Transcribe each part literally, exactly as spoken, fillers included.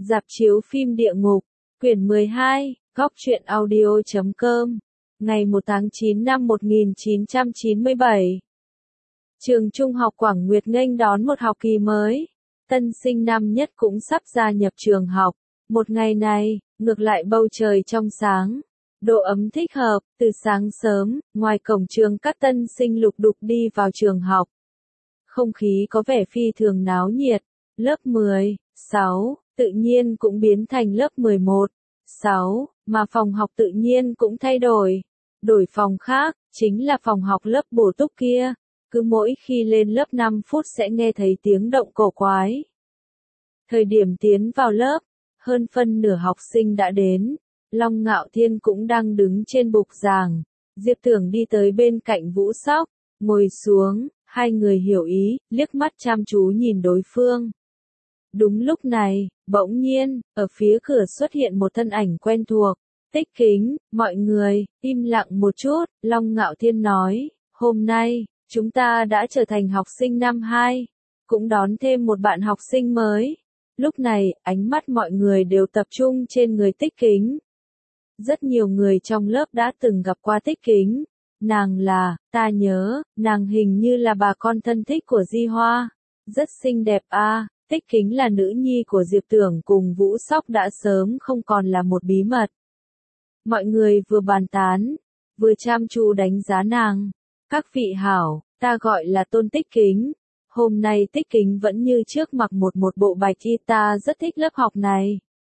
Rạp chiếu phim địa ngục, quyển mười hai, góc truyện audio chấm com, ngày một tháng chín năm một nghìn chín trăm chín mươi bảy. Trường Trung học Quảng Nguyệt nghênh đón một học kỳ mới. Tân sinh năm nhất cũng sắp gia nhập trường học. Một ngày này, ngược lại bầu trời trong sáng. Độ ấm thích hợp, từ sáng sớm, ngoài cổng trường các tân sinh lục đục đi vào trường học. Không khí có vẻ phi thường náo nhiệt. Lớp mười, sáu, tự nhiên cũng biến thành lớp mười một, sáu, mà phòng học tự nhiên cũng thay đổi. Đổi phòng khác, chính là phòng học lớp bổ túc kia. Cứ mỗi khi lên lớp năm phút sẽ nghe thấy tiếng động cổ quái. Thời điểm tiến vào lớp, hơn phân nửa học sinh đã đến. Long Ngạo Thiên cũng đang đứng trên bục giảng. Diệp Tưởng đi tới bên cạnh Vũ Sóc, ngồi xuống, hai người hiểu ý, liếc mắt chăm chú nhìn đối phương. Đúng lúc này, bỗng nhiên, ở phía cửa xuất hiện một thân ảnh quen thuộc. Tích Kính, mọi người, im lặng một chút, Long Ngạo Thiên nói, hôm nay, chúng ta đã trở thành học sinh năm hai, cũng đón thêm một bạn học sinh mới. Lúc này, ánh mắt mọi người đều tập trung trên người Tích Kính. Rất nhiều người trong lớp đã từng gặp qua Tích Kính. Nàng là, ta nhớ, nàng hình như là bà con thân thích của Di Hoa. Rất xinh đẹp a. À. Tích Kính là nữ nhi của Diệp Tưởng cùng Vũ Sóc đã sớm không còn là một bí mật. Mọi người vừa bàn tán, vừa chăm chú đánh giá nàng. Các vị hảo, ta gọi là Tôn Tích Kính. Hôm nay Tích Kính vẫn như trước mặc một một bộ bạch y, ta rất thích lớp học này.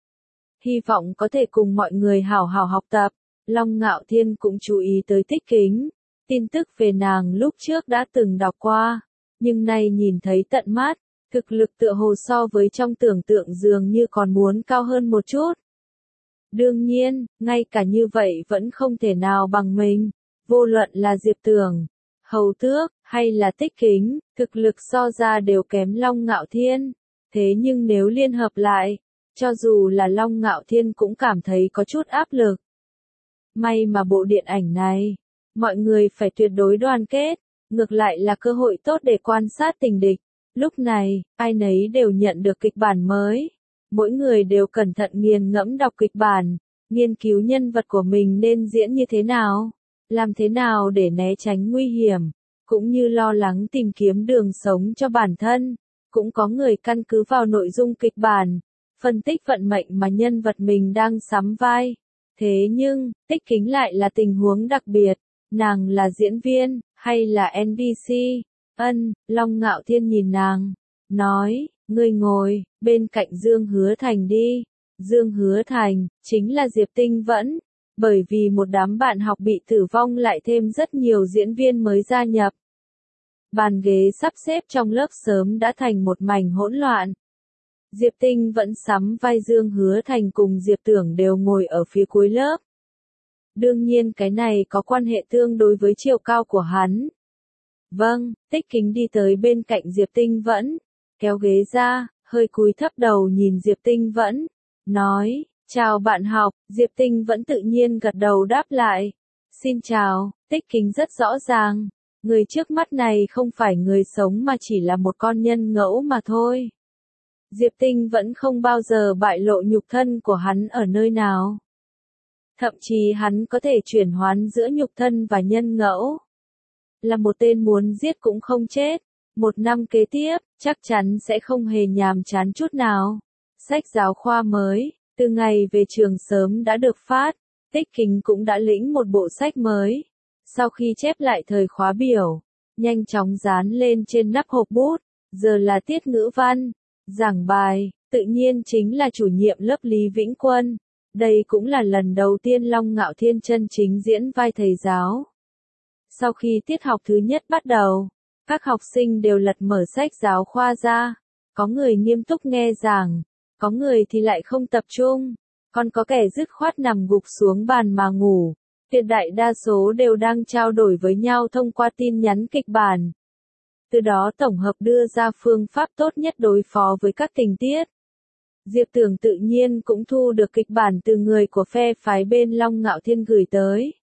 Hy vọng có thể cùng mọi người hảo hảo học tập. Long Ngạo Thiên cũng chú ý tới Tích Kính. Tin tức về nàng lúc trước đã từng đọc qua, nhưng nay nhìn thấy tận mắt. Thực lực tựa hồ so với trong tưởng tượng dường như còn muốn cao hơn một chút. Đương nhiên, ngay cả như vậy vẫn không thể nào bằng mình. Vô luận là Diệp Tưởng, Hầu Tước, hay là Tích Kính, thực lực so ra đều kém Long Ngạo Thiên. Thế nhưng nếu liên hợp lại, cho dù là Long Ngạo Thiên cũng cảm thấy có chút áp lực. May mà bộ điện ảnh này, mọi người phải tuyệt đối đoàn kết, ngược lại là cơ hội tốt để quan sát tình địch. Lúc này, ai nấy đều nhận được kịch bản mới. Mỗi người đều cẩn thận nghiền ngẫm đọc kịch bản, nghiên cứu nhân vật của mình nên diễn như thế nào, làm thế nào để né tránh nguy hiểm, cũng như lo lắng tìm kiếm đường sống cho bản thân. Cũng có người căn cứ vào nội dung kịch bản, phân tích vận mệnh mà nhân vật mình đang sắm vai. Thế nhưng, Tích Kính lại là tình huống đặc biệt, nàng là diễn viên, hay là en pê xê? Ân, Long Ngạo Thiên nhìn nàng, nói, ngươi ngồi, bên cạnh Dương Hứa Thành đi. Dương Hứa Thành, chính là Diệp Tinh Vẫn. Bởi vì một đám bạn học bị tử vong lại thêm rất nhiều diễn viên mới gia nhập. Bàn ghế sắp xếp trong lớp sớm đã thành một mảnh hỗn loạn. Diệp Tinh Vẫn sắm vai Dương Hứa Thành cùng Diệp Tưởng đều ngồi ở phía cuối lớp. Đương nhiên cái này có quan hệ tương đối với chiều cao của hắn. Vâng, Tích Kính đi tới bên cạnh Diệp Tinh Vẫn, kéo ghế ra, hơi cúi thấp đầu nhìn Diệp Tinh Vẫn, nói, chào bạn học. Diệp Tinh Vẫn tự nhiên gật đầu đáp lại, xin chào. Tích Kính rất rõ ràng, người trước mắt này không phải người sống mà chỉ là một con nhân ngẫu mà thôi. Diệp Tinh Vẫn không bao giờ bại lộ nhục thân của hắn ở nơi nào. Thậm chí hắn có thể chuyển hoán giữa nhục thân và nhân ngẫu. Là một tên muốn giết cũng không chết. Một năm kế tiếp, chắc chắn sẽ không hề nhàm chán chút nào. Sách giáo khoa mới, từ ngày về trường sớm đã được phát. Tích Kính cũng đã lĩnh một bộ sách mới. Sau khi chép lại thời khóa biểu, nhanh chóng dán lên trên nắp hộp bút. Giờ là tiết ngữ văn. Giảng bài, tự nhiên chính là chủ nhiệm lớp Lý Vĩnh Quân. Đây cũng là lần đầu tiên Long Ngạo Thiên chân chính diễn vai thầy giáo. Sau khi tiết học thứ nhất bắt đầu, các học sinh đều lật mở sách giáo khoa ra. Có người nghiêm túc nghe giảng, có người thì lại không tập trung, còn có kẻ dứt khoát nằm gục xuống bàn mà ngủ. Tuyệt đại đa số đều đang trao đổi với nhau thông qua tin nhắn kịch bản. Từ đó tổng hợp đưa ra phương pháp tốt nhất đối phó với các tình tiết. Diệp Tưởng tự nhiên cũng thu được kịch bản từ người của phe phái bên Long Ngạo Thiên gửi tới.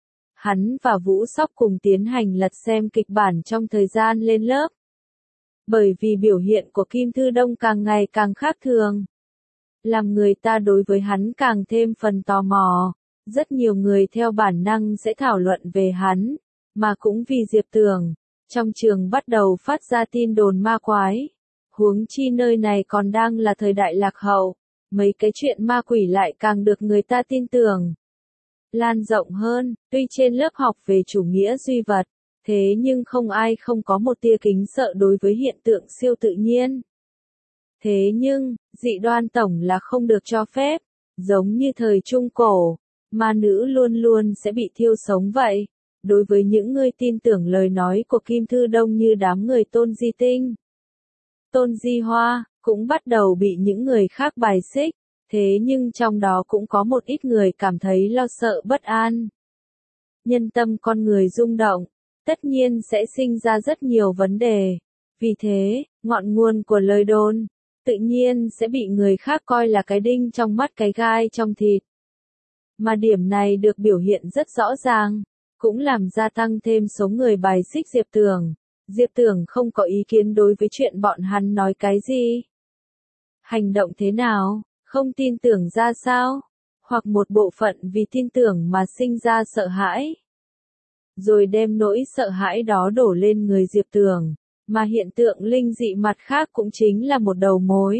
Hắn và Vũ Sóc cùng tiến hành lật xem kịch bản trong thời gian lên lớp. Bởi vì biểu hiện của Kim Thư Đông càng ngày càng khác thường. làm người ta đối với hắn càng thêm phần tò mò. Rất nhiều người theo bản năng sẽ thảo luận về hắn, mà cũng vì Diệp Tường, trong trường bắt đầu phát ra tin đồn ma quái. Huống chi nơi này còn đang là thời đại lạc hậu, mấy cái chuyện ma quỷ lại càng được người ta tin tưởng. Lan rộng hơn, tuy trên lớp học về chủ nghĩa duy vật, thế nhưng không ai không có một tia kính sợ đối với hiện tượng siêu tự nhiên. Thế nhưng, dị đoan tổng là không được cho phép, giống như thời Trung Cổ, ma nữ luôn luôn sẽ bị thiêu sống vậy. Đối với những người tin tưởng lời nói của Kim Thư Đông như đám người Tôn Di Tinh, Tôn Di Hoa, cũng bắt đầu bị những người khác bài xích, thế nhưng trong đó cũng có một ít người cảm thấy lo sợ bất an. Nhân tâm con người rung động, tất nhiên sẽ sinh ra rất nhiều vấn đề. Vì thế, ngọn nguồn của lời đồn, tự nhiên sẽ bị người khác coi là cái đinh trong mắt cái gai trong thịt. Mà điểm này được biểu hiện rất rõ ràng, cũng làm gia tăng thêm số người bài xích Diệp Tường. Diệp Tường không có ý kiến đối với chuyện bọn hắn nói cái gì. Hành động thế nào, không tin tưởng ra sao, hoặc một bộ phận vì tin tưởng mà sinh ra sợ hãi. Rồi đem nỗi sợ hãi đó đổ lên người Diệp Tường, mà hiện tượng linh dị mặt khác cũng chính là một đầu mối.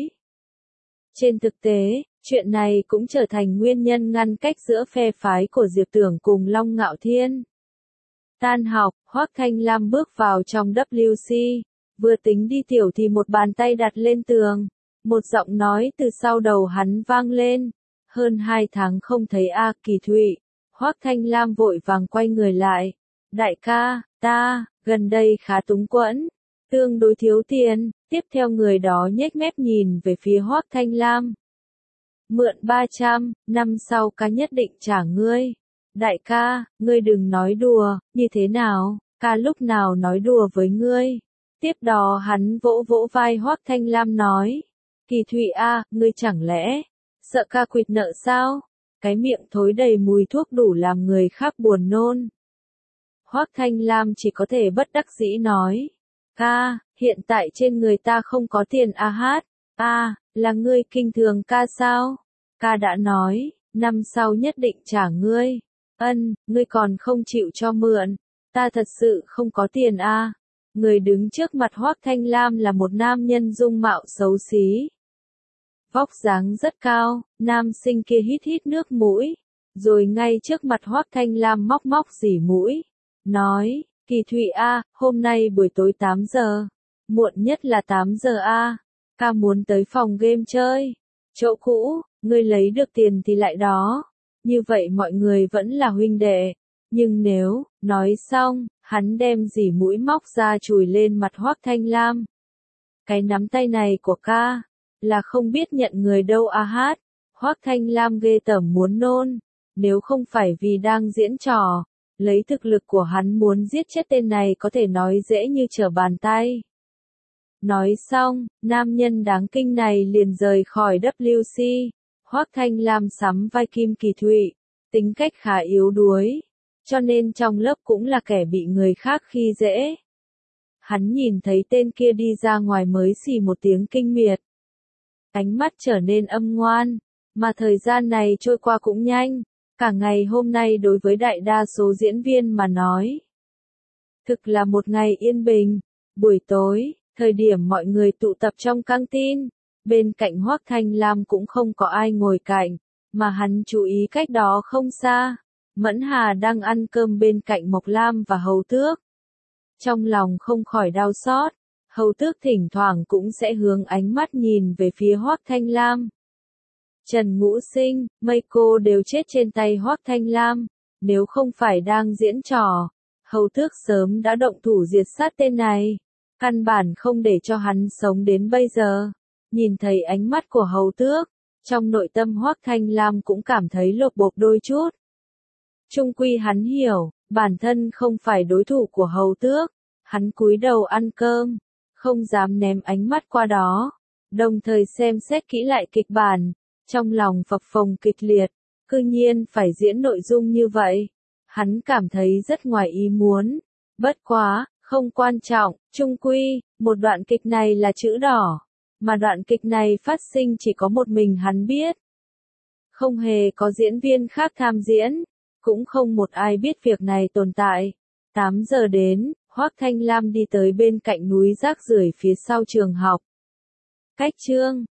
Trên thực tế, chuyện này cũng trở thành nguyên nhân ngăn cách giữa phe phái của Diệp Tường cùng Long Ngạo Thiên. Tan học, Hoắc Thanh Lam bước vào trong W C, vừa tính đi tiểu thì một bàn tay đặt lên tường, một giọng nói từ sau đầu hắn vang lên, hơn hai tháng không thấy A Kỳ Thụy. Hoắc Thanh Lam vội vàng quay người lại, đại ca, ta, gần đây khá túng quẫn, tương đối thiếu tiền. Tiếp theo người đó nhếch mép nhìn về phía Hoắc Thanh Lam. Mượn ba trăm, năm sau ca nhất định trả ngươi. Đại ca, ngươi đừng nói đùa, như thế nào, ca lúc nào nói đùa với ngươi. Tiếp đó hắn vỗ vỗ vai Hoắc Thanh Lam nói, Kỳ Thụy a, ngươi chẳng lẽ, sợ ca quỵt nợ sao? Cái miệng thối đầy mùi thuốc đủ làm người khác buồn nôn. Hoắc Thanh Lam chỉ có thể bất đắc dĩ nói, ca, hiện tại trên người ta không có tiền a hát, a, là ngươi kinh thường ca sao? Ca đã nói, năm sau nhất định trả ngươi. Ân, ngươi còn không chịu cho mượn, ta thật sự không có tiền a. Người đứng trước mặt Hoắc Thanh Lam là một nam nhân dung mạo xấu xí. Vóc dáng rất cao, nam sinh kia hít hít nước mũi, rồi ngay trước mặt Hoắc Thanh Lam móc móc dỉ mũi, nói, Kỳ Thụy a, hôm nay buổi tối tám giờ, muộn nhất là tám giờ a, ca muốn tới phòng game chơi, chỗ cũ, ngươi lấy được tiền thì lại đó. Như vậy mọi người vẫn là huynh đệ, nhưng nếu, nói xong, hắn đem dỉ mũi móc ra chùi lên mặt Hoắc Thanh Lam. Cái nắm tay này của ca, là không biết nhận người đâu a hát. Hoắc Thanh Lam ghê tởm muốn nôn, nếu không phải vì đang diễn trò, lấy thực lực của hắn muốn giết chết tên này có thể nói dễ như trở bàn tay. Nói xong, nam nhân đáng kinh này liền rời khỏi W C. Hoắc Thanh Lam sắm vai Kim Kỳ Thụy, tính cách khá yếu đuối, cho nên trong lớp cũng là kẻ bị người khác khi dễ. Hắn nhìn thấy tên kia đi ra ngoài mới xì một tiếng kinh miệt. Ánh mắt trở nên âm ngoan, mà thời gian này trôi qua cũng nhanh, cả ngày hôm nay đối với đại đa số diễn viên mà nói. Thực là một ngày yên bình, buổi tối, thời điểm mọi người tụ tập trong căng tin. Bên cạnh Hoắc Thanh Lam cũng không có ai ngồi cạnh, mà hắn chú ý cách đó không xa. Mẫn Hà đang ăn cơm bên cạnh Mộc Lam và Hầu Tước. Trong lòng không khỏi đau xót, Hầu Tước thỉnh thoảng cũng sẽ hướng ánh mắt nhìn về phía Hoắc Thanh Lam. Trần Ngũ Sinh, mấy cô đều chết trên tay Hoắc Thanh Lam, nếu không phải đang diễn trò, Hầu Tước sớm đã động thủ diệt sát tên này, căn bản không để cho hắn sống đến bây giờ. Nhìn thấy ánh mắt của Hầu Tước, trong nội tâm Hoắc Thanh Lam cũng cảm thấy lột bột đôi chút. Trung quy hắn hiểu, bản thân không phải đối thủ của Hầu Tước, hắn cúi đầu ăn cơm, không dám ném ánh mắt qua đó, đồng thời xem xét kỹ lại kịch bản, trong lòng phập phồng kịch liệt, cư nhiên phải diễn nội dung như vậy. Hắn cảm thấy rất ngoài ý muốn, bất quá, không quan trọng, chung quy, một đoạn kịch này là chữ đỏ. mà đoạn kịch này phát sinh chỉ có một mình hắn biết. Không hề có diễn viên khác tham diễn, cũng không một ai biết việc này tồn tại. tám giờ đến, Hoắc Thanh Lam đi tới bên cạnh núi rác rưởi phía sau trường học. Cách chương